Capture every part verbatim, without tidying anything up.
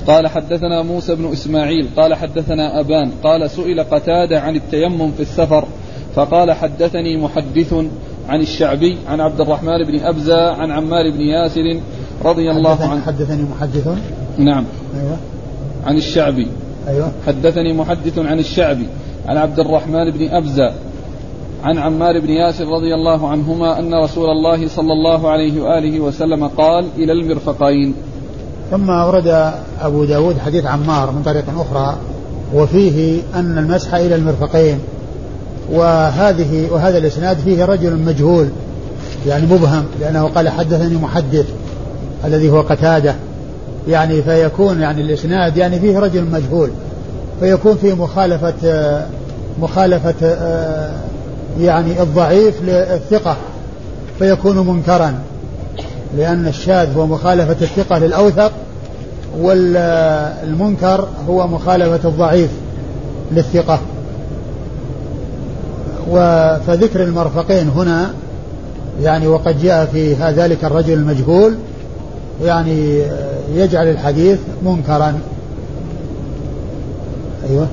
قال حدثنا موسى بن إسماعيل قال حدثنا أبان قال سئل قتادة عن التيمم في السفر فقال حدثني محدث عن الشعبي عن عبد الرحمن بن أبزة عن عمار بن ياسر رضي الله عنه. حدثني محدث نعم أيوة. عن الشعبي أيوة. حدثني محدث عن الشعبي عن عبد الرحمن بن أبزة عن عمار بن ياسر رضي الله عنهما أن رسول الله صلى الله عليه وآله وسلم قال إلى المرفقين. ثم أورد أبو داود حديث عمار من طريق أخرى وفيه أن المسح إلى المرفقين، وهذه وهذا الإسناد فيه رجل مجهول يعني مبهم، لأنه قال حدثني محدث الذي هو قتادة، يعني فيكون يعني الإسناد يعني فيه رجل مجهول، فيكون فيه مخالفة مخالفة يعني الضعيف للثقة فيكون منكرا، لأن الشاذ هو مخالفة الثقة للأوثق، والمنكر هو مخالفة الضعيف للثقة. فذكر المرفقين هنا يعني وقد جاء في ذلك الرجل المجهول يعني يجعل الحديث منكرا. أيوة.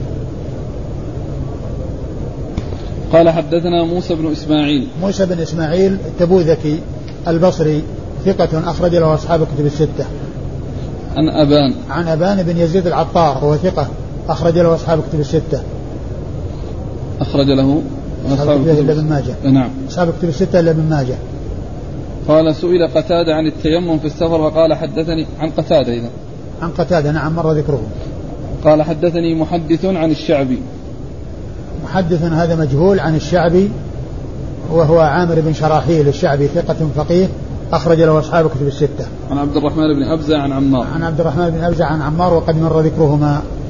قال حدثنا موسى بن إسماعيل موسى بن إسماعيل التبوذكي البصري ثقة أخرج له أصحاب الكتب الستة. عن أبان عن أبان بن يزيد العطار وهو ثقة أخرج له أصحاب الكتب الستة. أخرج له أصحاب الكتب إلا ابن ماجه. نعم. أصحاب الكتب الستة إلا ابن ماجه. قال سئل قتادة عن التيمم في السفر وقال حدثني عن قتادة إذا عن قتادة نعم مر ذكره. قال حدثني محدث عن الشعبي. محدث هذا مجهول عن الشعبي وهو عامر بن شراحيل الشعبي ثقة فقيه أخرج له أصحاب الكتب الستة. عن عبد الرحمن بن أبزة عن عمار. عن عبد الرحمن بن أبزة عن عمار وقد مر ذكرهما.